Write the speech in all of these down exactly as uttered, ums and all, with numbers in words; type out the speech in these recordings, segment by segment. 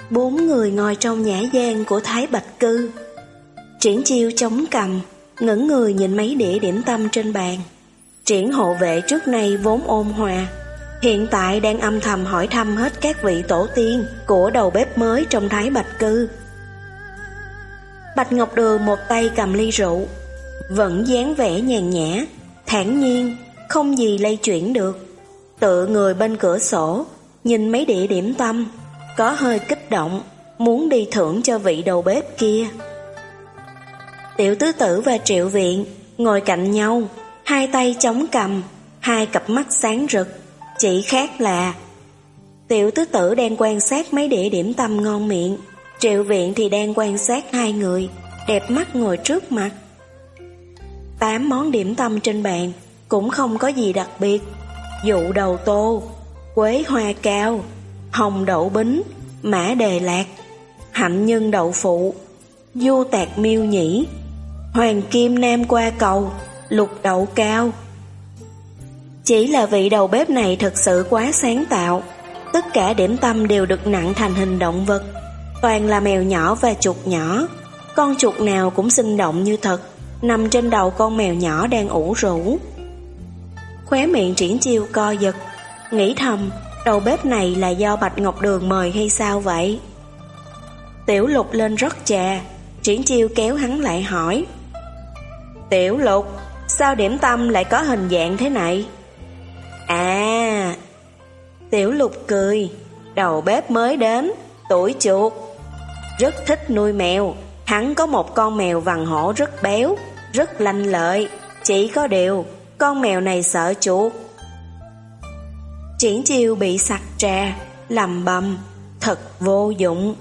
Bốn người ngồi trong nhã gian của Thái Bạch Cư. Triển Chiêu chống cằm, ngẩng người nhìn mấy đĩa điểm tâm trên bàn. Triển hộ vệ trước nay vốn ôn hòa, hiện tại đang âm thầm hỏi thăm hết các vị tổ tiên của đầu bếp mới trong Thái Bạch Cư. Bạch Ngọc Đường một tay cầm ly rượu, vẫn dáng vẻ nhàn nhã, thản nhiên, không gì lay chuyển được. Tựa người bên cửa sổ, nhìn mấy đĩa điểm tâm, có hơi kích động, muốn đi thưởng cho vị đầu bếp kia. Tiểu tứ tử và Triệu Viện ngồi cạnh nhau, hai tay chống cằm, hai cặp mắt sáng rực, chỉ khác là Tiểu tứ tử đang quan sát mấy đĩa điểm tâm ngon miệng, Triệu Viện thì đang quan sát hai người đẹp mắt ngồi trước mặt. Tám món điểm tâm trên bàn cũng không có gì đặc biệt. Dụ đầu tô, quế hoa cao, hồng đậu bính, mã đề lạc, hạnh nhân đậu phụ, du tạc miêu nhĩ, hoàng kim nam qua cầu, lục đậu cao. Chỉ là vị đầu bếp này thật sự quá sáng tạo. Tất cả điểm tâm đều được nặn thành hình động vật, toàn là mèo nhỏ và chuột nhỏ. Con chuột nào cũng sinh động như thật, nằm trên đầu con mèo nhỏ đang ủ rũ. Khóe miệng Triển Chiêu co giật, nghĩ thầm đầu bếp này là do Bạch Ngọc Đường mời hay sao vậy? Tiểu Lục lên rót trà, Triển Chiêu kéo hắn lại hỏi: Tiểu Lục, sao điểm tâm lại có hình dạng thế này? À, Tiểu Lục cười, đầu bếp mới đến, tuổi chuột, rất thích nuôi mèo. Hắn có một con mèo vằn hổ rất béo, rất lanh lợi. Chỉ có điều con mèo này sợ chuột. Triển Chiêu bị sặc trà, lầm bầm, thật vô dụng.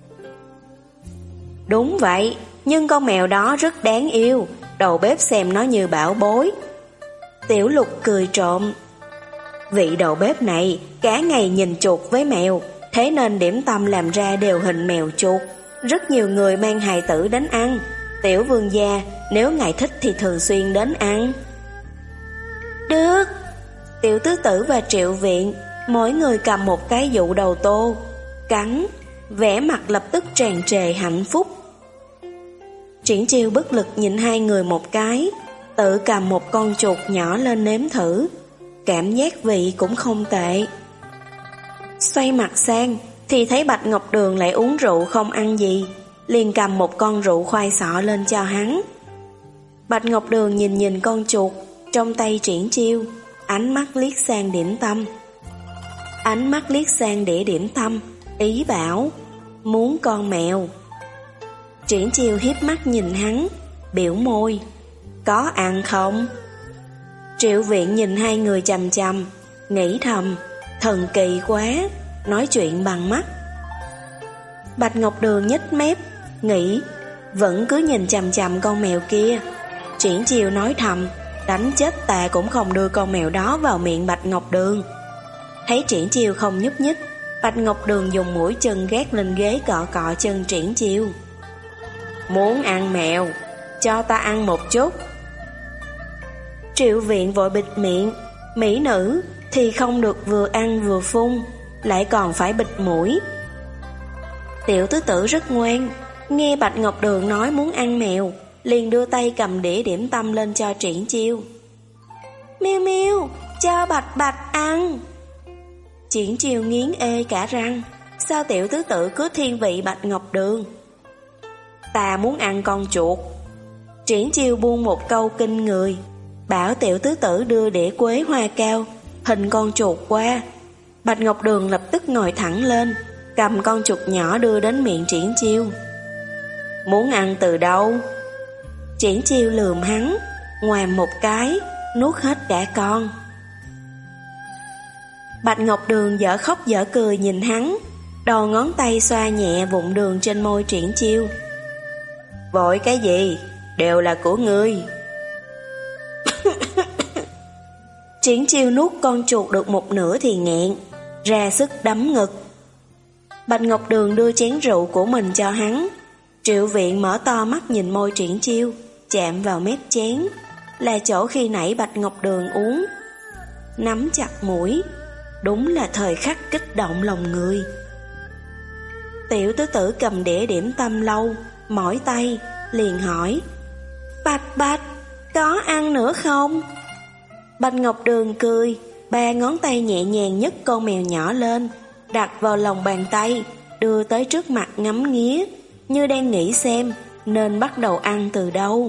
Đúng vậy, nhưng con mèo đó rất đáng yêu, đầu bếp xem nó như bảo bối. Tiểu Lục cười trộm. Vị đầu bếp này cả ngày nhìn chuột với mèo, thế nên điểm tâm làm ra đều hình mèo chuột. Rất nhiều người mang hài tử đến ăn. Tiểu vương gia nếu ngài thích thì thường xuyên đến ăn. Được. Tiểu tứ tử và Triệu Viện mỗi người cầm một cái dụ đầu tô, cắn, vẻ mặt lập tức tràn trề hạnh phúc. Triển Chiêu bất lực nhìn hai người một cái, tự cầm một con chuột nhỏ lên nếm thử. Cảm giác vị cũng không tệ. Xoay mặt sang thì thấy Bạch Ngọc Đường lại uống rượu không ăn gì, liền cầm một con rượu khoai sọ lên cho hắn. Bạch Ngọc Đường nhìn nhìn con chuột trong tay Triển Chiêu, ánh mắt liếc sang điểm tâm. Ánh mắt liếc sang đĩa điểm tâm, ý bảo muốn con mèo. Triển Chiêu hiếp mắt nhìn hắn, biểu môi: Có ăn không? Triệu Viện nhìn hai người chằm chằm, nghĩ thầm thần kỳ quá, nói chuyện bằng mắt. Bạch Ngọc Đường nhếch mép, nghĩ vẫn cứ nhìn chằm chằm con mèo kia. Triển Chiêu nói thầm, đánh chết ta cũng không đưa con mèo đó vào miệng Bạch Ngọc Đường. Thấy Triển Chiêu không nhúc nhích, Bạch Ngọc Đường dùng mũi chân gác lên ghế cọ cọ chân Triển Chiêu. Muốn ăn mèo, cho ta ăn một chút. Triệu Viện vội bịt miệng, mỹ nữ thì không được vừa ăn vừa phun, lại còn phải bịt mũi. Tiểu tứ tử rất ngoan, nghe Bạch Ngọc Đường nói muốn ăn mèo, liền đưa tay cầm đĩa điểm tâm lên cho Triển Chiêu. Miêu miêu, cho Bạch Bạch ăn. Triển Chiêu nghiến ê cả răng, sao tiểu tứ tử cứ thiên vị Bạch Ngọc Đường? Ta muốn ăn con chuột. Triển Chiêu buông một câu kinh người, bảo tiểu tứ tử đưa đĩa quế hoa cao, hình con chuột qua. Bạch Ngọc Đường lập tức ngồi thẳng lên, cầm con chuột nhỏ đưa đến miệng Triển Chiêu. Muốn ăn từ đâu? Triển Chiêu lườm hắn, ngoàm một cái, nuốt hết cả con. Bạch Ngọc Đường dở khóc dở cười nhìn hắn, đầu ngón tay xoa nhẹ vụn đường trên môi Triển Chiêu. Vội cái gì, đều là của ngươi. Triển Chiêu nuốt con chuột được một nửa thì nghẹn, ra sức đấm ngực. Bạch Ngọc Đường đưa chén rượu của mình cho hắn. Triệu Viện mở to mắt nhìn môi Triển Chiêu, chạm vào mép chén, là chỗ khi nãy Bạch Ngọc Đường uống. Nắm chặt mũi, đúng là thời khắc kích động lòng người. Tiểu tứ tử cầm đĩa điểm tâm lâu, mỏi tay, liền hỏi: Bạch Bạch, có ăn nữa không? Bạch Ngọc Đường cười, ba ngón tay nhẹ nhàng nhấc con mèo nhỏ lên, đặt vào lòng bàn tay, đưa tới trước mặt ngắm nghía, như đang nghĩ xem nên bắt đầu ăn từ đâu.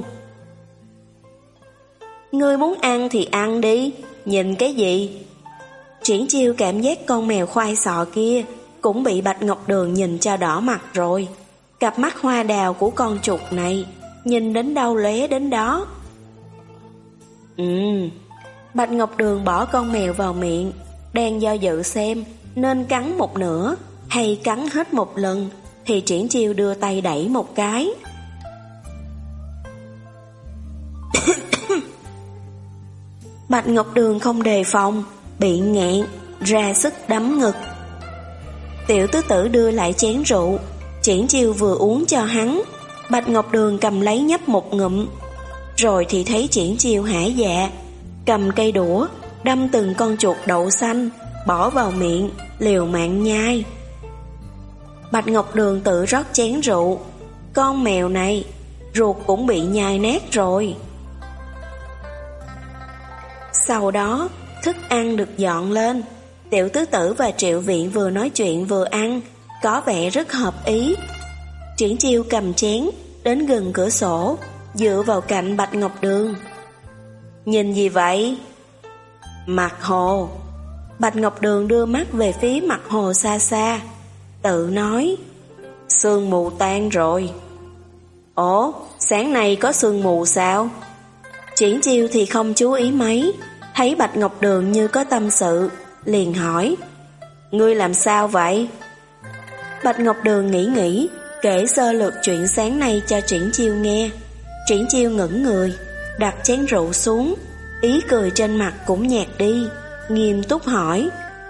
Ngươi muốn ăn thì ăn đi, nhìn cái gì? Triển Chiêu cảm giác con mèo khoai sọ kia cũng bị Bạch Ngọc Đường nhìn cho đỏ mặt rồi. Cặp mắt hoa đào của con chuột này nhìn đến đâu lóe đến đó. Ừm, Bạch Ngọc Đường bỏ con mèo vào miệng, đang do dự xem nên cắn một nửa hay cắn hết một lần, thì Triển Chiêu đưa tay đẩy một cái. Bạch Ngọc Đường không đề phòng, bị nghẹn, ra sức đấm ngực. Tiểu tứ tử đưa lại chén rượu, Triển Chiêu vừa uống cho hắn, Bạch Ngọc Đường cầm lấy nhấp một ngụm. Rồi thì thấy Triển Chiêu hả dạ, cầm cây đũa, đâm từng con chuột đậu xanh, bỏ vào miệng, liều mạng nhai. Bạch Ngọc Đường tự rót chén rượu, con mèo này, ruột cũng bị nhai nát rồi. Sau đó, thức ăn được dọn lên, Tiểu tứ tử và Triệu Viện vừa nói chuyện vừa ăn, có vẻ rất hợp ý. Triển Chiêu cầm chén, đến gần cửa sổ, dựa vào cạnh Bạch Ngọc Đường. Nhìn gì vậy? Mặt hồ. Bạch Ngọc Đường đưa mắt về phía mặt hồ xa xa, tự nói: Sương mù tan rồi. Ủa, sáng nay có sương mù sao? Triển Chiêu thì không chú ý mấy, thấy Bạch Ngọc Đường như có tâm sự, liền hỏi: Ngươi làm sao vậy? Bạch Ngọc Đường nghĩ nghĩ, kể sơ lược chuyện sáng nay cho Triển Chiêu nghe. Triển Chiêu ngẩng người, đặt chén rượu xuống, ý cười trên mặt cũng nhạt đi, nghiêm túc hỏi: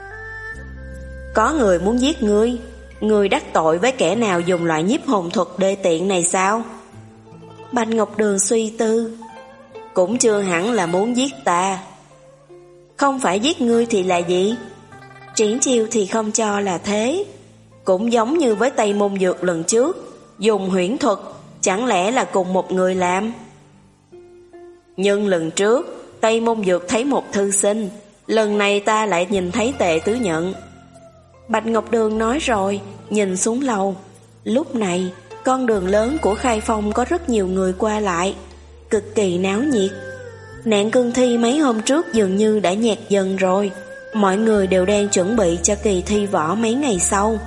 Có người muốn giết ngươi, ngươi đắc tội với kẻ nào dùng loại nhiếp hồn thuật đê tiện này sao? Bạch Ngọc Đường suy tư: Cũng chưa hẳn là muốn giết ta. Không phải giết ngươi thì là gì? Triển Chiêu thì không cho là thế. Cũng giống như với Tây Môn Dược lần trước, dùng huyễn thuật, chẳng lẽ là cùng một người làm? Nhưng lần trước Tây Môn Dược thấy một thư sinh, lần này ta lại nhìn thấy Tề Tứ Nhận. Bạch Ngọc Đường nói rồi, nhìn xuống lầu. Lúc này, con đường lớn của Khai Phong có rất nhiều người qua lại, cực kỳ náo nhiệt. Nạn cương thi mấy hôm trước dường như đã nhạt dần rồi, mọi người đều đang chuẩn bị cho kỳ thi võ mấy ngày sau.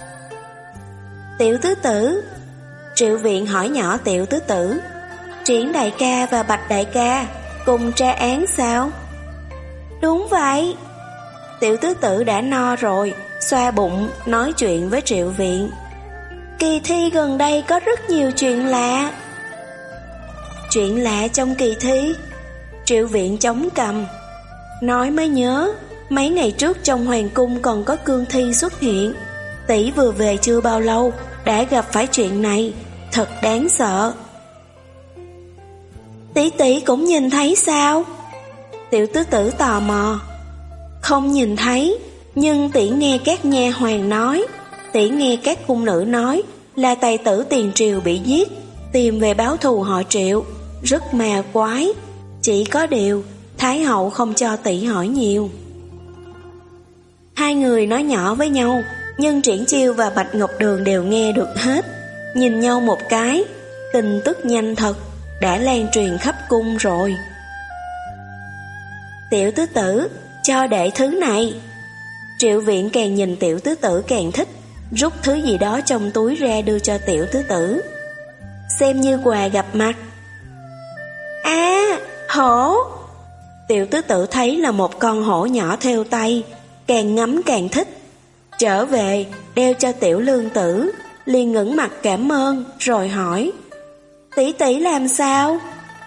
Tiểu tứ tử, Triệu Viện hỏi nhỏ Tiểu tứ tử: Triển đại ca và Bạch đại ca cùng tra án sao? Đúng vậy. Tiểu tứ tử đã no rồi, xoa bụng nói chuyện với Triệu Viện: Kỳ thi gần đây có rất nhiều chuyện lạ. Chuyện lạ trong kỳ thi? Triệu Viện chống cằm, nói mới nhớ, mấy ngày trước trong hoàng cung còn có cương thi xuất hiện. Tỷ vừa về chưa bao lâu đã gặp phải chuyện này, thật đáng sợ. Tỷ tỷ cũng nhìn thấy sao? Tiểu tứ tử tò mò. Không nhìn thấy, nhưng tỷ nghe các nha hoàn nói, tỷ nghe các cung nữ nói là tài tử Tiền Triều bị giết, tìm về báo thù họ Triệu, rất ma quái. Chỉ có điều Thái hậu không cho tỷ hỏi nhiều. Hai người nói nhỏ với nhau, nhưng Triển Chiêu và Bạch Ngọc Đường đều nghe được hết. Nhìn nhau một cái, tin tức nhanh thật, đã lan truyền khắp cung rồi. Tiểu tứ tử, cho đệ thứ này. Triệu Viện càng nhìn Tiểu tứ tử càng thích, rút thứ gì đó trong túi ra đưa cho Tiểu tứ tử, xem như quà gặp mặt. À, hổ! Tiểu tứ tử thấy là một con hổ nhỏ theo tay, càng ngắm càng thích. Trở về, đeo cho Tiểu Lương Tử, liền ngẩng mặt cảm ơn, rồi hỏi: Tỷ tỷ làm sao?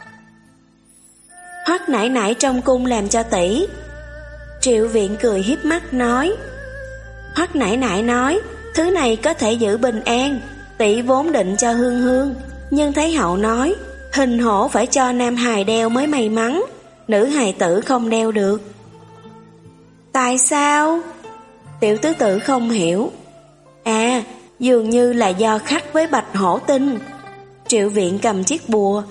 Hoắc nải nải trong cung làm cho tỷ. Triệu Viện cười hiếp mắt nói. Hoắc nải nải nói, thứ này có thể giữ bình an, tỷ vốn định cho Hương Hương, nhưng Thái hậu nói, hình hổ phải cho nam hài đeo mới may mắn, nữ hài tử không đeo được. Tại sao? Tiểu tứ tử không hiểu. À, dường như là do khắc với bạch hổ tinh. Triệu Viện cầm chiếc bùa.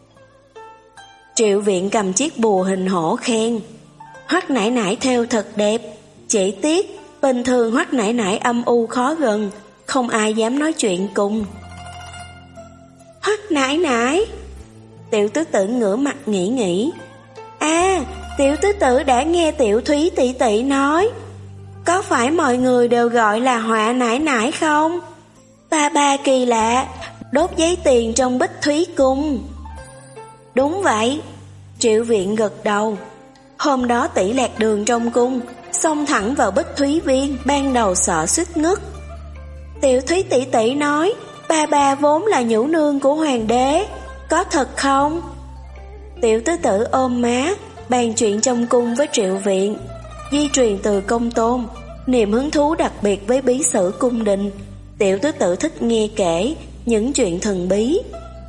Triệu Viện cầm chiếc bùa hình hổ khen: Hoắc nãi nãi thêu thật đẹp, chỉ tiếc bình thường Hoắc nãi nãi âm u khó gần, không ai dám nói chuyện cùng. Hoắc nãi nãi. Tiểu tứ tử ngửa mặt nghĩ nghĩ. À, tiểu tứ tử đã nghe Tiểu Thúy tỷ tỷ nói, có phải mọi người đều gọi là Họa nãi nãi không? Ba ba kỳ lạ, đốt giấy tiền trong Bích Thúy cung. Đúng vậy. Triệu Viện gật đầu. Hôm đó tỷ lạc đường trong cung, xông thẳng vào Bích Thúy viên, ban đầu sợ suýt ngất. Tiểu Thúy tỷ tỷ nói, ba ba vốn là nhũ nương của hoàng đế, có thật không? Tiểu tứ tử ôm má, bàn chuyện trong cung với Triệu Viện. Di truyền từ công tôn, niềm hứng thú đặc biệt với bí sử cung đình. Tiểu tứ tử thích nghe kể những chuyện thần bí.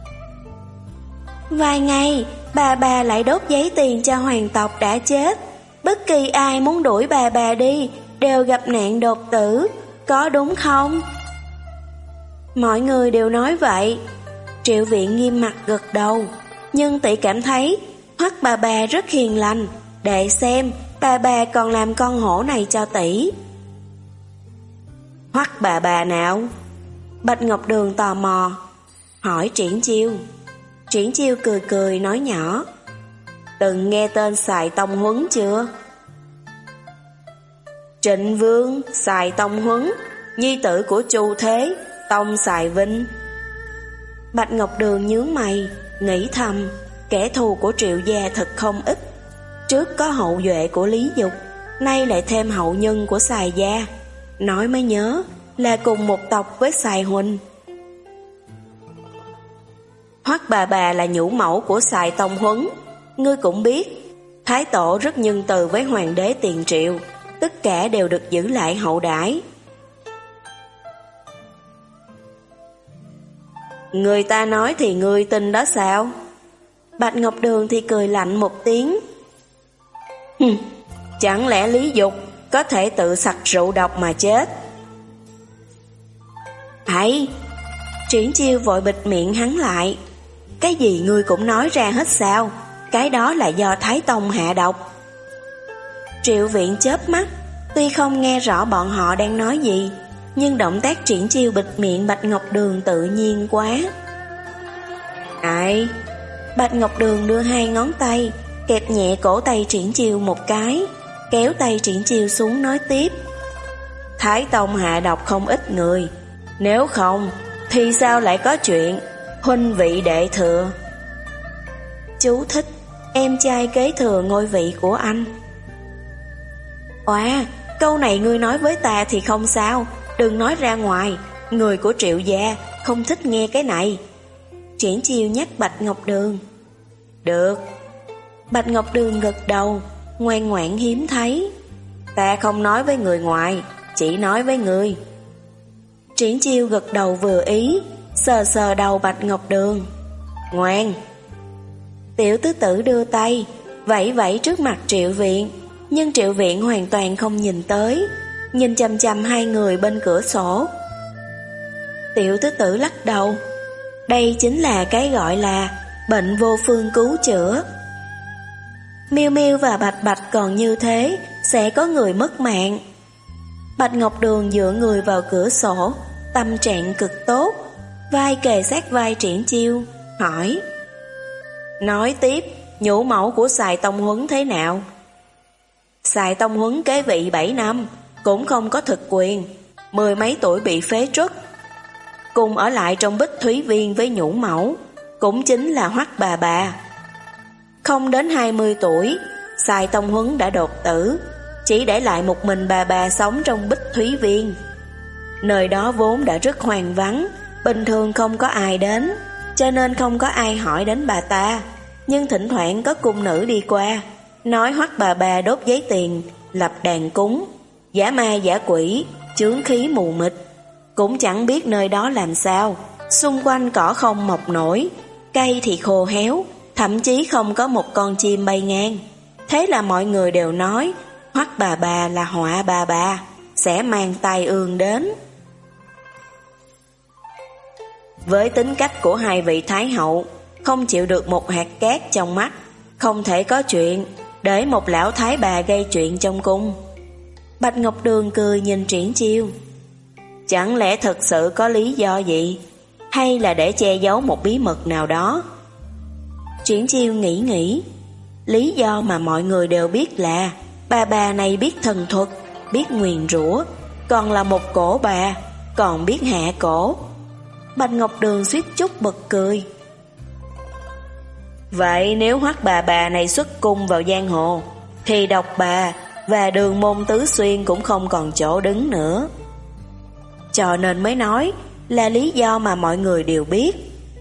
Vài ngày, bà bà lại đốt giấy tiền cho hoàng tộc đã chết. Bất kỳ ai muốn đuổi bà bà đi đều gặp nạn đột tử, có đúng không? Mọi người đều nói vậy. Triệu Viện nghiêm mặt gật đầu. Nhưng tỷ cảm thấy Hoắc bà bà rất hiền lành. Để xem bà bà còn làm con hổ này cho tỷ. Hoắc bà bà nào? Bạch Ngọc Đường tò mò hỏi Triển Chiêu. Triển Chiêu cười cười nói nhỏ, từng nghe tên Sài Tông Huấn chưa? Trịnh Vương Sài Tông Huấn, nhi tử của Chu Thế Tông Sài Vinh. Bạch Ngọc Đường nhướng mày, nghĩ thầm, kẻ thù của Triệu gia thật không ít. Trước có hậu duệ của Lý Dục, nay lại thêm hậu nhân của Sài gia. Nói mới nhớ là cùng một tộc với Sài huynh. Hoắc bà bà là nhũ mẫu của Sài Tông Huấn. Ngươi cũng biết, Thái Tổ rất nhân từ với hoàng đế tiền Triệu, tất cả đều được giữ lại hậu đãi. Người ta nói thì ngươi tin đó sao? Bạch Ngọc Đường thì cười lạnh một tiếng. Hừm, chẳng lẽ Lý Dục có thể tự sặc rượu độc mà chết? Hãy! Triển Chiêu vội bịt miệng hắn lại. Cái gì ngươi cũng nói ra hết sao? Cái đó là do Thái Tông hạ độc. Triệu Viện chớp mắt, tuy không nghe rõ bọn họ đang nói gì, nhưng động tác Triển Chiêu bịt miệng Bạch Ngọc Đường tự nhiên quá. Ai? Bạch Ngọc Đường đưa hai ngón tay kẹp nhẹ cổ tay Triển Chiêu một cái, kéo tay Triển Chiêu xuống nói tiếp. Thái Tông hạ độc không ít người, nếu không thì sao lại có chuyện huynh vị đệ thừa? Chú thích: em trai kế thừa ngôi vị của anh. Oà, câu này ngươi nói với ta thì không sao, đừng nói ra ngoài, người của Triệu gia không thích nghe cái này. Triển Chiêu nhắc Bạch Ngọc Đường. Được. Bạch Ngọc Đường gật đầu, ngoan ngoãn hiếm thấy. Ta không nói với người ngoài, chỉ nói với ngươi. Triển Chiêu gật đầu vừa ý, sờ sờ đầu Bạch Ngọc Đường. Ngoan. Tiểu tứ tử đưa tay vẫy vẫy trước mặt Triệu Viện, nhưng Triệu Viện hoàn toàn không nhìn tới, nhìn chằm chằm hai người bên cửa sổ. Tiểu tứ tử lắc đầu. Đây chính là cái gọi là bệnh vô phương cứu chữa. Miêu Miêu và Bạch Bạch còn như thế, sẽ có người mất mạng. Bạch Ngọc Đường dựa người vào cửa sổ, tâm trạng cực tốt, vai kề sát vai Triển Chiêu, hỏi. Nói tiếp, nhũ mẫu của Sài Tông Huấn thế nào? Sài Tông Huấn kế vị bảy năm, cũng không có thực quyền, mười mấy tuổi bị phế truất. Cùng ở lại trong Bích Thúy Viên với nhũ mẫu, cũng chính là Hoắc bà bà. Không đến hai mươi tuổi, Sài Tông Huấn đã đột tử, chỉ để lại một mình bà bà sống trong Bích Thúy Viên. Nơi đó vốn đã rất hoang vắng, bình thường không có ai đến, cho nên không có ai hỏi đến bà ta. Nhưng thỉnh thoảng có cung nữ đi qua, nói Hoắc bà bà đốt giấy tiền, lập đàn cúng, giả ma giả quỷ, chướng khí mù mịt. Cũng chẳng biết nơi đó làm sao, xung quanh cỏ không mọc nổi, cây thì khô héo, thậm chí không có một con chim bay ngang. Thế là mọi người đều nói Hoắc bà bà là họa bà bà, sẽ mang tai ương đến. Với tính cách của hai vị Thái hậu, không chịu được một hạt cát trong mắt, không thể có chuyện để một lão thái bà gây chuyện trong cung. Bạch Ngọc Đường cười nhìn Triển Chiêu. Chẳng lẽ thật sự có lý do gì, hay là để che giấu một bí mật nào đó? Triển Chiêu nghĩ nghĩ. Lý do mà mọi người đều biết là bà bà này biết thần thuật, biết nguyền rủa, còn là một cổ bà, còn biết hạ cổ. Bạch Ngọc Đường suýt chút bật cười. Vậy nếu Hoắc bà bà này xuất cung vào giang hồ, thì Độc Bà và Đường Môn Tứ Xuyên cũng không còn chỗ đứng nữa. Cho nên mới nói là lý do mà mọi người đều biết.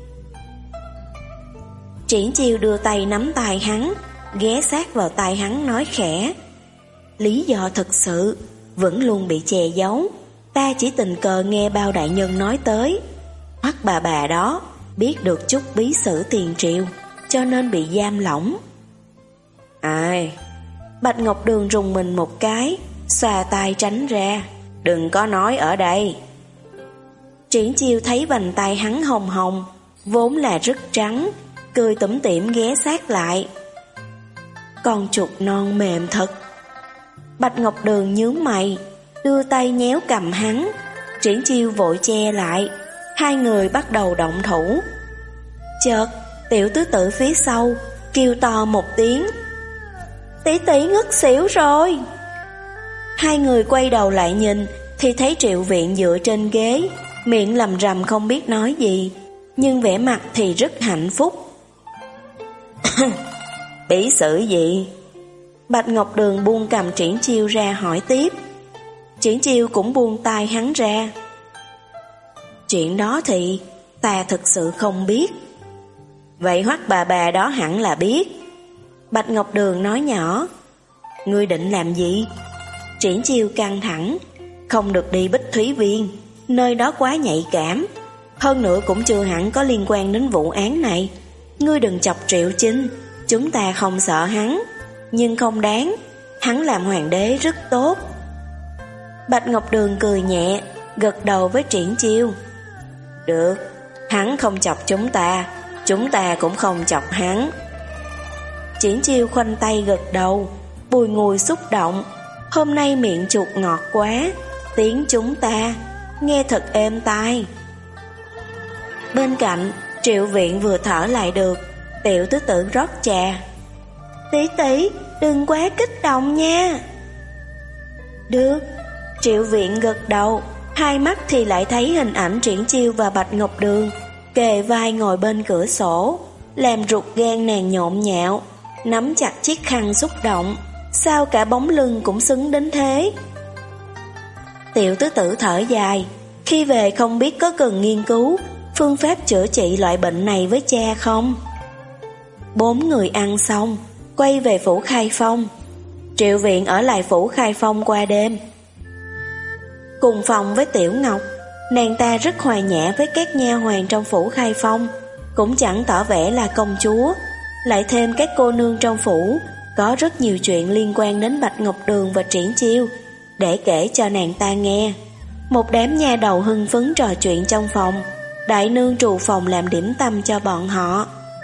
Triển Chiêu đưa tay nắm tay hắn, ghé sát vào tai hắn nói khẽ. Lý do thực sự vẫn luôn bị che giấu. Ta chỉ tình cờ nghe bao đại nhân nói tới. Hoắc bà bà đó biết được chút bí sử tiền triệu, cho nên bị giam lỏng. Ai? Bạch Ngọc Đường rùng mình một cái, xòa tay tránh ra. Đừng có nói ở đây. Triển Chiêu thấy vành tay hắn hồng hồng, vốn là rất trắng, cười tủm tỉm ghé sát lại. Con chuột non mềm thật. Bạch Ngọc Đường nhướng mày, đưa tay nhéo cầm hắn. Triển Chiêu vội che lại. Hai người bắt đầu động thủ. Chợt Tiểu tứ tử phía sau kêu to một tiếng. Tỷ tỷ ngất xỉu rồi. Hai người quay đầu lại nhìn thì thấy Triệu Viện dựa trên ghế, miệng lầm rầm không biết nói gì, nhưng vẻ mặt thì rất hạnh phúc. Bí sử gì? Bạch Ngọc Đường buông cầm Triển Chiêu ra hỏi tiếp. Triển Chiêu cũng buông tay hắn ra. Chuyện đó thì ta thực sự không biết. Vậy Hoắc bà bà đó hẳn là biết. Bạch Ngọc Đường nói nhỏ. Ngươi định làm gì? Triển Chiêu căng thẳng. Không được đi Bích Thúy Viên, nơi đó quá nhạy cảm. Hơn nữa cũng chưa hẳn có liên quan đến vụ án này. Ngươi đừng chọc Triệu Chinh. Chúng ta không sợ hắn, nhưng không đáng. Hắn làm hoàng đế rất tốt. Bạch Ngọc Đường cười nhẹ, gật đầu với Triển Chiêu. Được, hắn không chọc chúng ta, chúng ta cũng không chọc hắn. Triển Chiêu khoanh tay gật đầu, bùi ngùi xúc động. Hôm nay miệng chuột ngọt quá, tiếng chúng ta nghe thật êm tai. Bên cạnh, Triệu Viện vừa thở lại được, Tiểu tứ tử rót trà. Tỷ tỷ, đừng quá kích động nha. Được. Triệu Viện gật đầu, hai mắt thì lại thấy hình ảnh Triển Chiêu và Bạch Ngọc Đường kề vai ngồi bên cửa sổ, làm ruột gan nàng nhộn nhạo, nắm chặt chiếc khăn xúc động. Sao cả bóng lưng cũng xứng đến thế? Tiểu tứ tử thở dài. Khi về không biết có cần nghiên cứu phương pháp chữa trị loại bệnh này với cha không? Bốn người ăn xong, quay về phủ Khai Phong. Triệu Viện ở lại phủ Khai Phong qua đêm, cùng phòng với Tiểu Ngọc. Nàng ta rất hòa nhã với các nha hoàn trong phủ Khai Phong, cũng chẳng tỏ vẻ là công chúa. Lại thêm các cô nương trong phủ có rất nhiều chuyện liên quan đến Bạch Ngọc Đường và Triển Chiêu để kể cho nàng ta nghe. Một đám nha đầu hưng phấn trò chuyện trong phòng. Đại nương trù phòng làm điểm tâm cho bọn họ.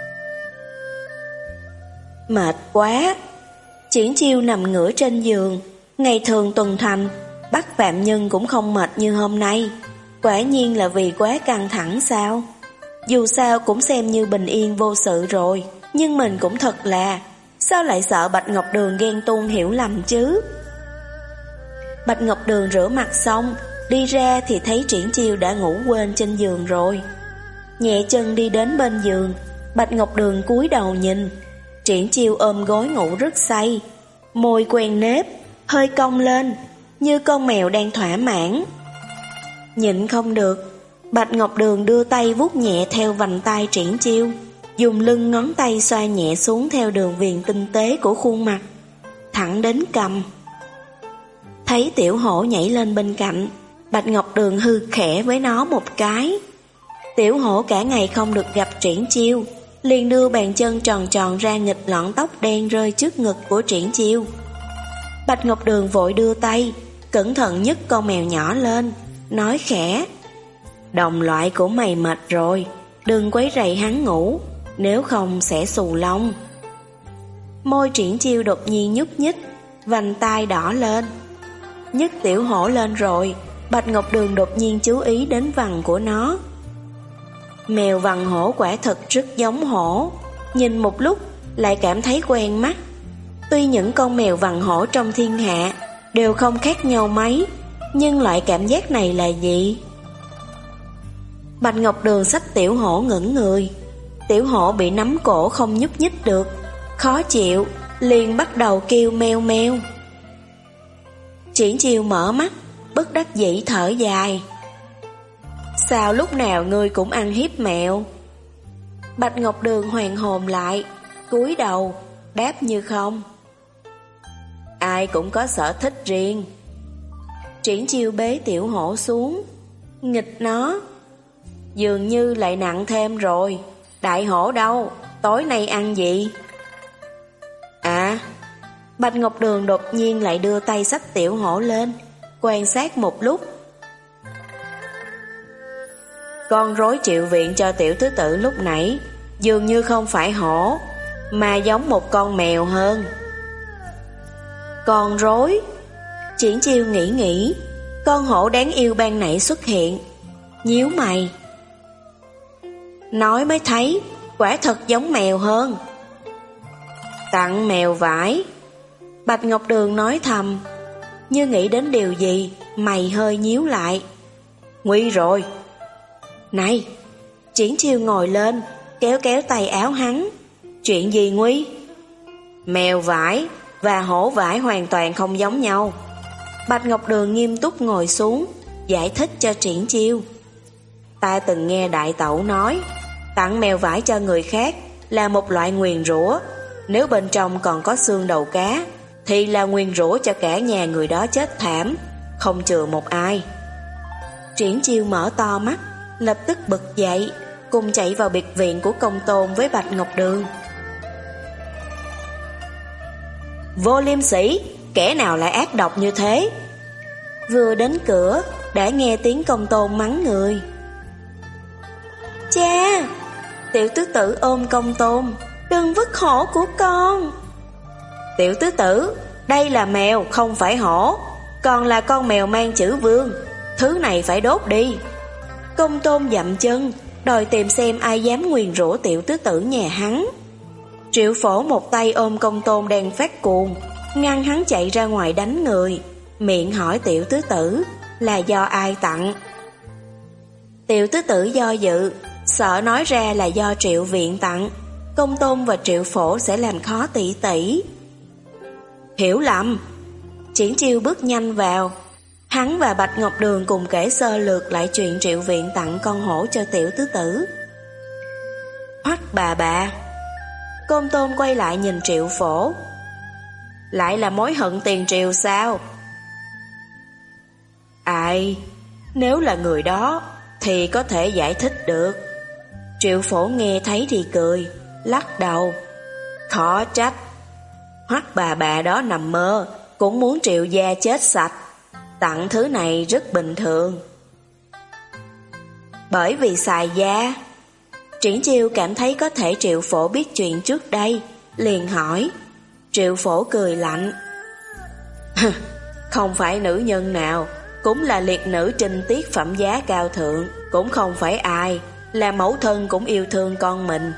Mệt quá. Triển Chiêu nằm ngửa trên giường. Ngày thường tuần thành, bắt phạm nhân cũng không mệt như hôm nay. Quả nhiên là vì quá căng thẳng sao? Dù sao cũng xem như bình yên vô sự rồi, nhưng mình cũng thật là sao lại sợ Bạch Ngọc Đường ghen tuông hiểu lầm chứ? Bạch Ngọc Đường rửa mặt xong, đi ra thì thấy Triển Chiêu đã ngủ quên trên giường rồi. Nhẹ chân đi đến bên giường, Bạch Ngọc Đường cúi đầu nhìn. Triển Chiêu ôm gối ngủ rất say, môi quen nếp, hơi cong lên, như con mèo đang thỏa mãn. Nhịn không được, Bạch Ngọc Đường đưa tay vuốt nhẹ theo vành tay Triển Chiêu, dùng lưng ngón tay xoa nhẹ xuống theo đường viền tinh tế của khuôn mặt, thẳng đến cằm. Thấy Tiểu Hổ nhảy lên bên cạnh, Bạch Ngọc Đường hư khẽ với nó một cái. Tiểu Hổ cả ngày không được gặp Triển Chiêu, liền đưa bàn chân tròn tròn ra nghịch lọn tóc đen rơi trước ngực của Triển Chiêu. Bạch Ngọc Đường vội đưa tay, cẩn thận nhấc con mèo nhỏ lên, nói khẽ: Đồng loại của mày mệt rồi, đừng quấy rầy hắn ngủ, nếu không sẽ xù lông. Môi Triển Chiêu đột nhiên nhúc nhích, vành tai đỏ lên. Nhấc Tiểu Hổ lên rồi, Bạch Ngọc Đường đột nhiên chú ý đến vằn của nó. Mèo vằn hổ quả thật rất giống hổ, nhìn một lúc lại cảm thấy quen mắt. Tuy những con mèo vằn hổ trong thiên hạ đều không khác nhau mấy, nhưng loại cảm giác này là gì? Bạch Ngọc Đường xách Tiểu Hổ ngẩn người. Tiểu Hổ bị nắm cổ không nhúc nhích được, khó chịu, liền bắt đầu kêu meo meo. Triển Chiêu mở mắt, bất đắc dĩ thở dài. Sao lúc nào ngươi cũng ăn hiếp mèo? Bạch Ngọc Đường hoàn hồn lại, cúi đầu, đáp như không. Ai cũng có sở thích riêng. Triển Chiêu bế Tiểu Hổ xuống, nghịch nó. Dường như lại nặng thêm rồi. Đại hổ đâu? Tối nay ăn gì? À, Bạch Ngọc Đường đột nhiên lại đưa tay xách Tiểu Hổ lên, quan sát một lúc. Con rối Triệu Viện cho Tiểu Tứ Tử lúc nãy dường như không phải hổ, mà giống một con mèo hơn. Con rối? Triển Chiêu nghĩ nghĩ, con hổ đáng yêu ban nãy xuất hiện, nhíu mày. Nói mới thấy, quả thật giống mèo hơn. Tặng mèo vải. Bạch Ngọc Đường nói thầm, như nghĩ đến điều gì, mày hơi nhíu lại. Nguy rồi. Này, Triển Chiêu ngồi lên, kéo kéo tay áo hắn. Chuyện gì Nguy? Mèo vải và hổ vải hoàn toàn không giống nhau. Bạch Ngọc Đường nghiêm túc ngồi xuống, giải thích cho Triển Chiêu. Ta từng nghe đại tẩu nói, tặng mèo vải cho người khác là một loại nguyền rủa. Nếu bên trong còn có xương đầu cá, thì là nguyền rủa cho cả nhà người đó chết thảm, không chừa một ai. Triển Chiêu mở to mắt, lập tức bật dậy, cùng chạy vào biệt viện của Công Tôn với Bạch Ngọc Đường. Vô liêm sỉ, kẻ nào lại ác độc như thế? Vừa đến cửa, đã nghe tiếng Công Tôn mắng người. Cha! Tiểu tứ tử ôm Công Tôn, đừng vứt hổ của con. Tiểu tứ tử, đây là mèo không phải hổ, còn là con mèo mang chữ vương, thứ này phải đốt đi. Công Tôn dậm chân, đòi tìm xem ai dám nguyền rủa tiểu tứ tử nhà hắn. Triệu Phổ một tay ôm Công Tôn đang phát cuồng, ngăn hắn chạy ra ngoài đánh người, miệng hỏi tiểu tứ tử là do ai tặng. Tiểu tứ tử do dự, sợ nói ra là do Triệu Viện tặng, Công Tôn và Triệu Phổ sẽ làm khó tỷ tỷ. Hiểu lầm. Triển Chiêu bước nhanh vào. Hắn và Bạch Ngọc Đường cùng kể sơ lược lại chuyện Triệu Viện tặng con hổ cho tiểu tứ tử. Hoắc bà bà. Công Tôn quay lại nhìn Triệu Phổ. Lại là mối hận tiền triều sao? Ai? Nếu là người đó thì có thể giải thích được. Triệu Phổ nghe thấy thì cười, lắc đầu. Khó trách. Hoắc bà bà đó nằm mơ, cũng muốn Triệu gia chết sạch. Tặng thứ này rất bình thường. Bởi vì xài da. Triển Chiêu cảm thấy có thể Triệu Phổ biết chuyện trước đây, liền hỏi. Triệu Phổ cười lạnh. Không phải nữ nhân nào cũng là liệt nữ trinh tiết phẩm giá cao thượng, cũng không phải ai là mẫu thân cũng yêu thương con mình.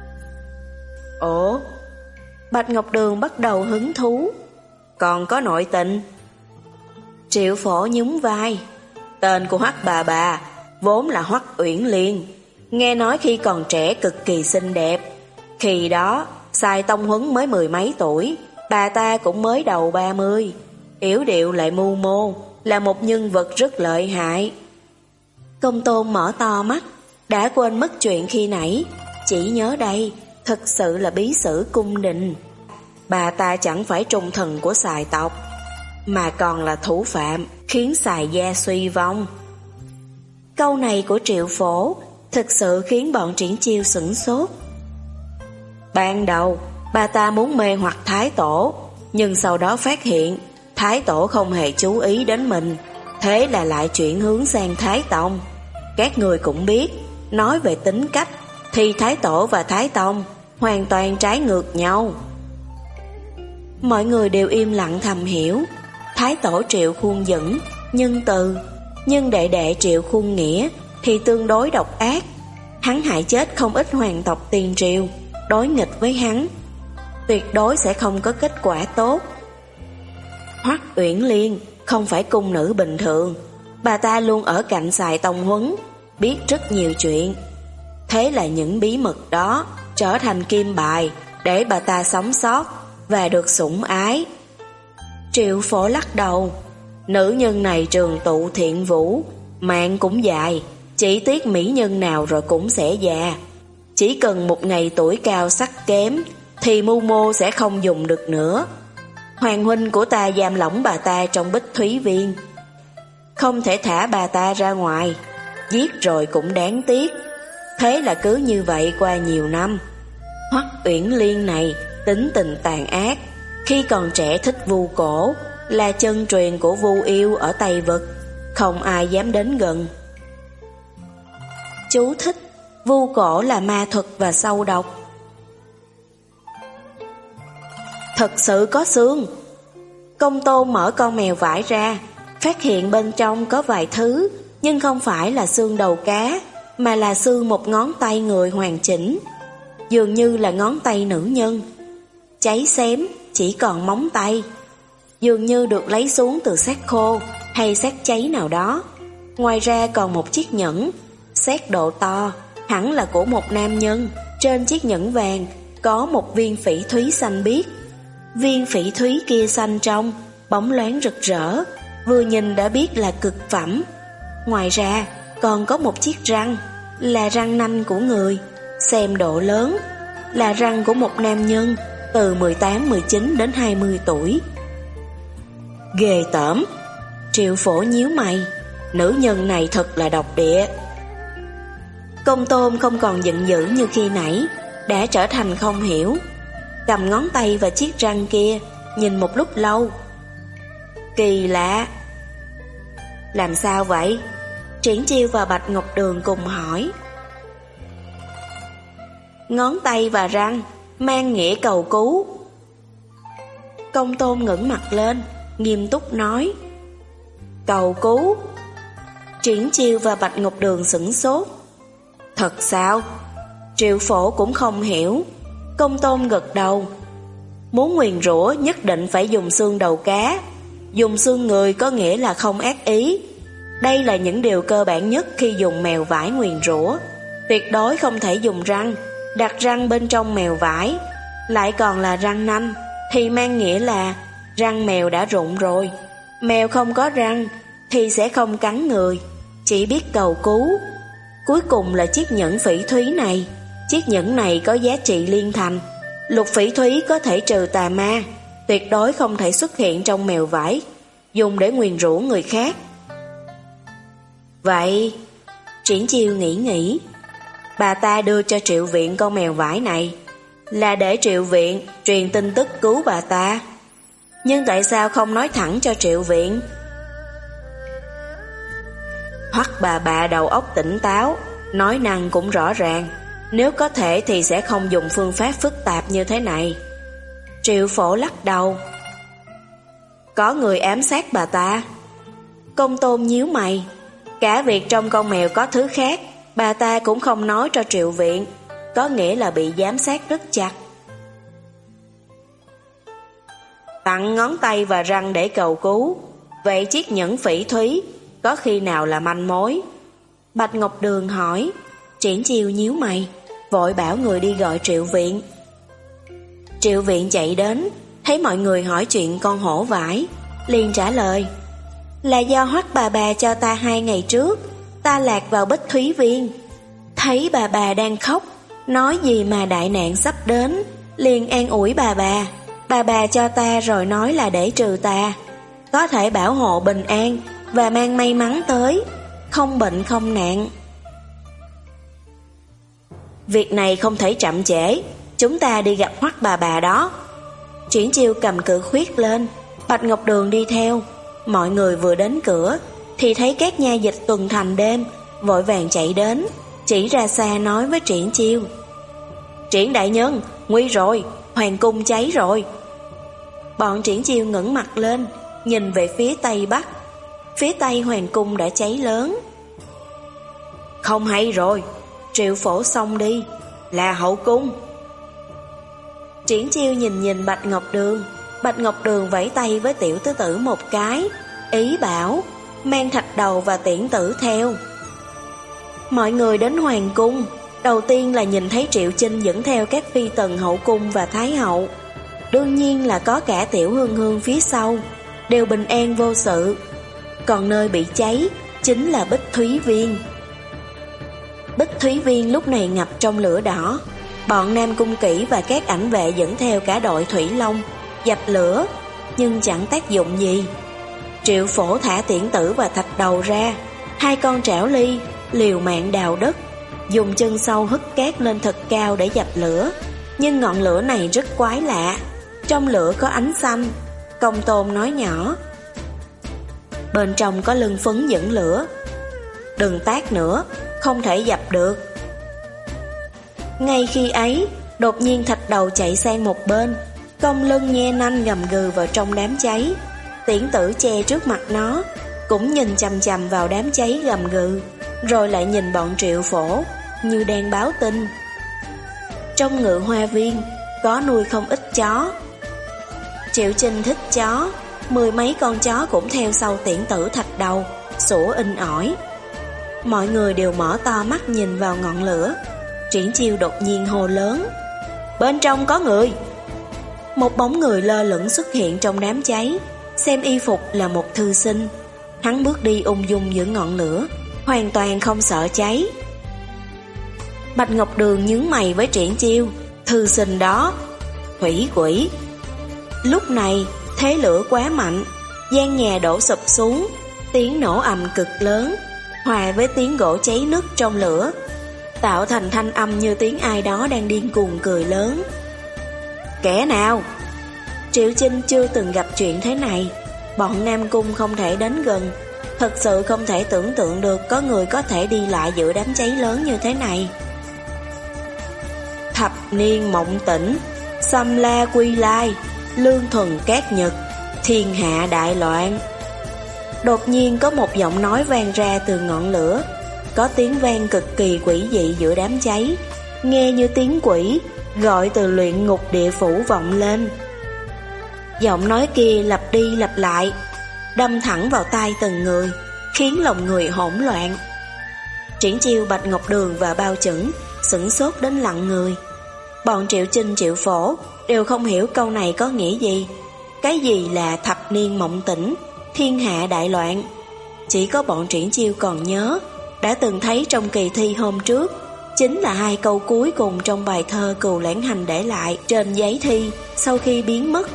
Ủa? Bạch Ngọc Đường bắt đầu hứng thú. Còn có nội tình? Triệu Phổ nhún vai. Tên của Hoắc bà bà vốn là Hoắc Uyển Liên, nghe nói khi còn trẻ cực kỳ xinh đẹp. Khi đó Sai Tông Huấn mới mười mấy tuổi, bà ta cũng mới đầu ba mươi, yểu điệu lại mưu mô, là một nhân vật rất lợi hại. Công Tôn mở to mắt, đã quên mất chuyện khi nãy, chỉ nhớ đây thật sự là bí sử cung đình. Bà ta chẳng phải trung thần của Sài tộc, mà còn là thủ phạm khiến Sài gia suy vong. Câu này của Triệu Phổ thực sự khiến bọn Triển Chiêu sửng sốt. Ban đầu bà ta muốn mê hoặc Thái Tổ, nhưng sau đó phát hiện Thái Tổ không hề chú ý đến mình, thế là lại chuyển hướng sang Thái Tông. Các người cũng biết, nói về tính cách thì Thái Tổ và Thái Tông hoàn toàn trái ngược nhau. Mọi người đều im lặng thầm hiểu. Thái Tổ Triệu Khuôn Dững, nhân từ, nhưng đệ đệ Triệu Khuôn Nghĩa thì tương đối độc ác. Hắn hại chết không ít hoàng tộc tiền triều, đối nghịch với hắn, tuyệt đối sẽ không có kết quả tốt. Hoắc Uyển Liên không phải cung nữ bình thường, bà ta luôn ở cạnh Sài Tông Huấn, biết rất nhiều chuyện. Thế là những bí mật đó trở thành kim bài để bà ta sống sót và được sủng ái. Triệu Phổ lắc đầu, nữ nhân này trường tụ thiện vũ, mạng cũng dài, chỉ tiếc mỹ nhân nào rồi cũng sẽ già. Chỉ cần một ngày tuổi cao sắc kém thì mưu mô sẽ không dùng được nữa. Hoàng huynh của ta giam lỏng bà ta trong Bích Thúy Viên, không thể thả bà ta ra ngoài, giết rồi cũng đáng tiếc. Thế là cứ như vậy qua nhiều năm. Hoắc Uyển Liên này tính tình tàn ác, khi còn trẻ thích vu cổ, là chân truyền của vu yêu ở Tây Vực, không ai dám đến gần. Chú thích: vu cổ là ma thuật và sâu độc. Thật sự có xương. Công Tôn mở con mèo vải ra, phát hiện bên trong có vài thứ, nhưng không phải là xương đầu cá, mà là xương một ngón tay người hoàn chỉnh, dường như là ngón tay nữ nhân. Cháy xém, chỉ còn móng tay, dường như được lấy xuống từ xác khô hay xác cháy nào đó. Ngoài ra còn một chiếc nhẫn, xét độ to, hẳn là của một nam nhân. Trên chiếc nhẫn vàng có một viên phỉ thúy xanh biếc. Viên phỉ thúy kia xanh trong, bóng loáng rực rỡ, vừa nhìn đã biết là cực phẩm. Ngoài ra còn có một chiếc răng, là răng nanh của người, xem độ lớn, là răng của một nam nhân từ mười tám mười chín đến hai mươi tuổi. Ghê tởm. Triệu Phổ nhíu mày, nữ nhân này thật là độc địa. Công Tôn không còn giận dữ như khi nãy, đã trở thành không hiểu, cầm ngón tay và chiếc răng kia, nhìn một lúc lâu. Kỳ lạ. Làm sao vậy? Triển Chiêu và Bạch Ngọc Đường cùng hỏi. Ngón tay và răng mang nghĩa cầu cứu. Công Tôn ngẩng mặt lên, nghiêm túc nói. Cầu cứu? Triển Chiêu và Bạch Ngọc Đường sửng sốt. Thật sao? Triệu Phổ cũng không hiểu. Công Tôn gật đầu. Muốn nguyền rủa nhất định phải dùng xương đầu cá, dùng xương người có nghĩa là không ác ý. Đây là những điều cơ bản nhất khi dùng mèo vải nguyền rủa. Tuyệt đối không thể dùng răng. Đặt răng bên trong mèo vải, lại còn là răng nanh, thì mang nghĩa là răng mèo đã rụng rồi. Mèo không có răng thì sẽ không cắn người, chỉ biết cầu cứu. Cuối cùng là chiếc nhẫn phỉ thúy này. Chiếc nhẫn này có giá trị liên thành. Lục phỉ thúy có thể trừ tà ma, tuyệt đối không thể xuất hiện trong mèo vải, dùng để nguyền rủa người khác. Vậy, Triển Chiêu nghĩ nghĩ, bà ta đưa cho Triệu Viện con mèo vải này là để Triệu Viện truyền tin tức cứu bà ta. Nhưng tại sao không nói thẳng cho Triệu Viện? Hoắc bà bà đầu óc tỉnh táo, nói năng cũng rõ ràng, nếu có thể thì sẽ không dùng phương pháp phức tạp như thế này. Triệu Phổ lắc đầu. Có người ám sát bà ta. Công Tôn nhíu mày. Cả việc trong con mèo có thứ khác, bà ta cũng không nói cho Triệu Viện, có nghĩa là bị giám sát rất chặt. Tặng ngón tay và răng để cầu cứu, vậy chiếc nhẫn phỉ thúy có khi nào là manh mối? Bạch Ngọc Đường hỏi. Triển Chiêu nhíu mày, vội bảo người đi gọi Triệu Viện. Triệu Viện chạy đến, thấy mọi người hỏi chuyện con hổ vải, liền trả lời. Là do Hoắc bà bà cho ta hai ngày trước, ta lạc vào Bích Thúy Viên. Thấy bà bà đang khóc, nói gì mà đại nạn sắp đến, liền an ủi bà bà. Bà bà cho ta rồi nói là để trừ tà, có thể bảo hộ bình an và mang may mắn tới, không bệnh không nạn. Việc này không thể chậm trễ, chúng ta đi gặp Hoắc bà bà đó. Triển Chiêu cầm cự khuyết lên, Bạch Ngọc Đường đi theo. Mọi người vừa đến cửa thì thấy các nha dịch tuần thành đêm vội vàng chạy đến, chỉ ra xa nói với Triển Chiêu: Triển đại nhân, nguy rồi, hoàng cung cháy rồi. Bọn Triển Chiêu ngẩng mặt lên, nhìn về phía tây bắc. Phía tây hoàng cung đã cháy lớn. Không hay rồi, Triệu Phổ xông đi, là hậu cung. Triển Chiêu nhìn nhìn Bạch Ngọc Đường. Bạch Ngọc Đường vẫy tay với tiểu tứ tử một cái, ý bảo mang Thạch Đầu và Tiễn Tử theo. Mọi người đến hoàng cung, đầu tiên là nhìn thấy Triệu Chinh dẫn theo các phi tần hậu cung và thái hậu. Đương nhiên là có cả Tiểu Hương Hương phía sau, đều bình an vô sự. Còn nơi bị cháy chính là Bích Thúy Viên. Bích Thúy Viên lúc này ngập trong lửa đỏ. Bọn Nam Cung Kỷ và các ảnh vệ dẫn theo cả đội Thủy Long dập lửa, nhưng chẳng tác dụng gì. Triệu Phổ thả Tiễn Tử và Thạch Đầu ra, hai con trảo ly liều mạng đào đất, dùng chân sâu hất cát lên thật cao để dập lửa. Nhưng ngọn lửa này rất quái lạ, trong lửa có ánh xanh. Công Tôn nói nhỏ: Bên trong có lưng phấn dẫn lửa, đừng tác nữa, không thể dập được. Ngay khi ấy, đột nhiên Thạch Đầu chạy sang một bên, cong lưng nhe nanh gầm gừ vào trong đám cháy. Tiễn Tử che trước mặt nó, cũng nhìn chằm chằm vào đám cháy gầm gừ, rồi lại nhìn bọn Triệu Phổ như đang báo tin. Trong Ngự Hoa Viên có nuôi không ít chó. Triệu Chinh thích chó, mười mấy con chó cũng theo sau Tiễn Tử Thạch Đầu, sủa inh ỏi. Mọi người đều mở to mắt nhìn vào ngọn lửa. Triển Chiêu đột nhiên hô lớn: Bên trong có người! Một bóng người lơ lửng xuất hiện trong đám cháy, xem y phục là một thư sinh. Hắn bước đi ung dung giữa ngọn lửa, hoàn toàn không sợ cháy. Bạch Ngọc Đường nhướng mày với Triển Chiêu: Thư sinh đó, thủy quỷ. Lúc này thế lửa quá mạnh, gian nhà đổ sụp xuống, tiếng nổ ầm cực lớn, hòa với tiếng gỗ cháy nứt trong lửa, tạo thành thanh âm như tiếng ai đó đang điên cuồng cười lớn. Kẻ nào? Triệu Chinh chưa từng gặp chuyện thế này. Bọn Nam Cung không thể đến gần, thật sự không thể tưởng tượng được có người có thể đi lại giữa đám cháy lớn như thế này. Thập niên mộng tỉnh, xâm la quy lai, lương thuần cát nhật, thiên hạ đại loạn. Đột nhiên có một giọng nói vang ra từ ngọn lửa, có tiếng vang cực kỳ quỷ dị giữa đám cháy, nghe như tiếng quỷ gọi từ luyện ngục địa phủ vọng lên. Giọng nói kia lặp đi lặp lại, đâm thẳng vào tai từng người, khiến lòng người hỗn loạn. Triển Chiêu, Bạch Ngọc Đường và Bao Chững sửng sốt đến lặng người. Bọn Triệu Chinh, Triệu Phổ đều không hiểu câu này có nghĩa gì. Cái gì là thập niên mộng tỉnh, thiên hạ đại loạn? Chỉ có bọn Triển Chiêu còn nhớ, đã từng thấy trong kỳ thi hôm trước, chính là hai câu cuối cùng trong bài thơ Cừu Lãng Hành để lại trên giấy thi sau khi biến mất.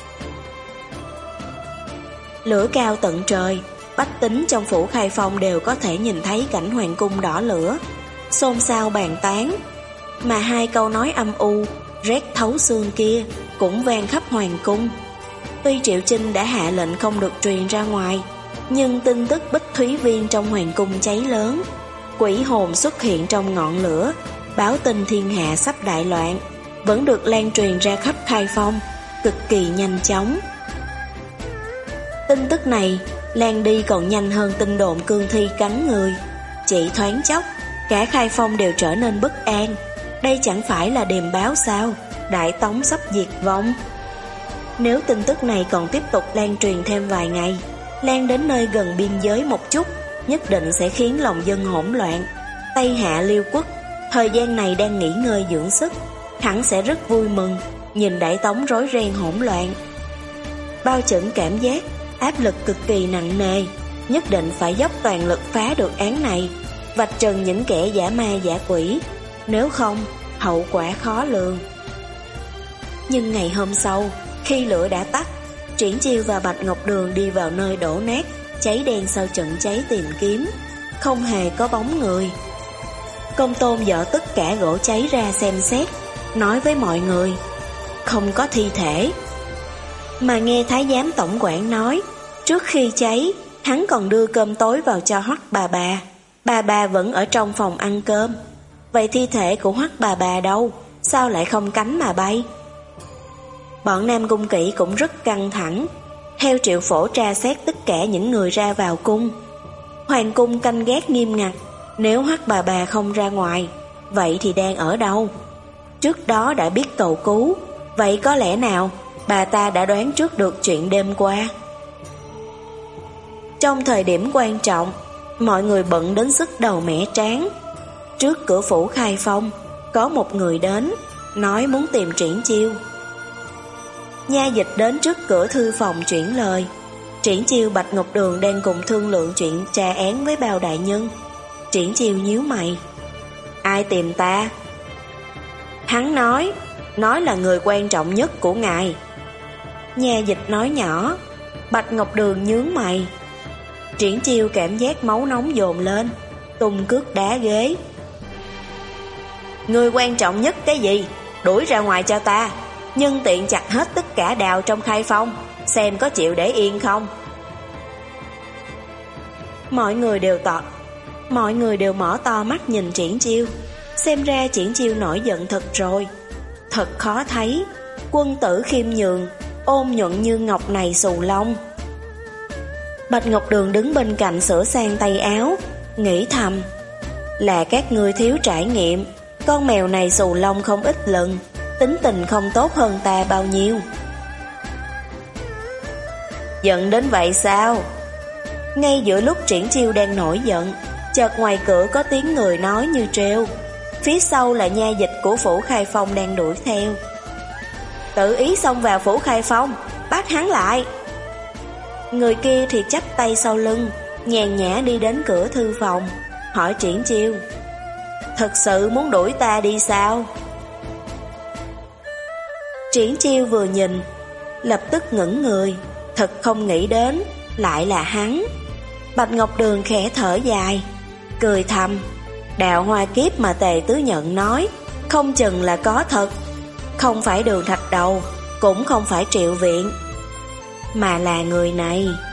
Lửa cao tận trời, bách tính trong phủ Khai Phong đều có thể nhìn thấy cảnh hoàng cung đỏ lửa, xôn xao bàn tán. Mà hai câu nói âm u, rét thấu xương kia cũng vang khắp hoàng cung. Tuy Triệu Chinh đã hạ lệnh không được truyền ra ngoài, nhưng tin tức Bích Thúy Viên trong hoàng cung cháy lớn, quỷ hồn xuất hiện trong ngọn lửa, báo tin thiên hạ sắp đại loạn, vẫn được lan truyền ra khắp Khai Phong, cực kỳ nhanh chóng. Tin tức này lan đi còn nhanh hơn tin đồn cương thi cắn người. Chỉ thoáng chốc, cả Khai Phong đều trở nên bất an. Đây chẳng phải là điềm báo sao? Đại Tống sắp diệt vong. Nếu tin tức này còn tiếp tục lan truyền thêm vài ngày, lan đến nơi gần biên giới một chút, nhất định sẽ khiến lòng dân hỗn loạn. Tây Hạ Liêu Quốc thời gian này đang nghỉ ngơi dưỡng sức, hẳn sẽ rất vui mừng nhìn Đại Tống rối ren hỗn loạn. Bao Chững cảm giác áp lực cực kỳ nặng nề, nhất định phải dốc toàn lực phá được án này, vạch trần những kẻ giả ma giả quỷ, nếu không hậu quả khó lường. Nhưng ngày hôm sau, khi lửa đã tắt, Triển Chiêu và Bạch Ngọc Đường đi vào nơi đổ nát, cháy đen sau trận cháy tìm kiếm, không hề có bóng người. Công Tôn dỡ tất cả gỗ cháy ra xem xét, nói với mọi người: không có thi thể. Mà nghe Thái giám tổng quản nói, trước khi cháy, hắn còn đưa cơm tối vào cho Hoắc bà bà. Bà bà vẫn ở trong phòng ăn cơm. Vậy thi thể của Hoắc bà bà đâu? Sao lại không cánh mà bay? Bọn Nam Cung Kỵ cũng rất căng thẳng, theo Triệu Phổ tra xét tất cả những người ra vào cung. Hoàng cung canh gác nghiêm ngặt, nếu Hoắc bà bà không ra ngoài, vậy thì đang ở đâu? Trước đó đã biết cầu cứu, vậy có lẽ nào bà ta đã đoán trước được chuyện đêm qua? Trong thời điểm quan trọng, mọi người bận đến sức đầu mẻ trán. Trước cửa phủ Khai Phong, có một người đến, nói muốn tìm Triển Chiêu. Nha dịch đến trước cửa thư phòng chuyển lời. Triển Chiêu, Bạch Ngọc Đường đang cùng thương lượng chuyện tra án với Bao đại nhân. Triển Chiêu nhíu mày. Ai tìm ta? Hắn nói, nói là người quan trọng nhất của ngài. Nha dịch nói nhỏ. Bạch Ngọc Đường nhướng mày. Triển Chiêu cảm giác máu nóng dồn lên, tung cước đá ghế. Người quan trọng nhất cái gì? Đuổi ra ngoài cho ta. Nhân tiện chặt hết tất cả đào trong Khai Phong, xem có chịu để yên không. Mọi người đều tọt Mọi người đều mở to mắt nhìn Triển Chiêu. Xem ra Triển Chiêu nổi giận thật rồi. Thật khó thấy quân tử khiêm nhường, ôn nhuận như ngọc này xù lông. Bạch Ngọc Đường đứng bên cạnh sửa sang tay áo, nghĩ thầm, là các ngươi thiếu trải nghiệm. Con mèo này xù lông không ít lần, tính tình không tốt hơn ta bao nhiêu. Giận đến vậy sao? Ngay giữa lúc Triển Chiêu đang nổi giận, chợt ngoài cửa có tiếng người nói như trêu. Phía sau là nha dịch của phủ Khai Phong đang đuổi theo. Tự ý xông vào phủ Khai Phong, bắt hắn lại. Người kia thì chắp tay sau lưng, nhàn nhã đi đến cửa thư phòng, hỏi Triển Chiêu, thật sự muốn đuổi ta đi sao? Triển Chiêu vừa nhìn, lập tức ngẩn người, thật không nghĩ đến, lại là hắn. Bạch Ngọc Đường khẽ thở dài, cười thầm, đạo hoa kiếp mà Tề Tứ Nhận nói, không chừng là có thật. Không phải Đường Thạch Đầu, cũng không phải Triệu Viện, mà là người này.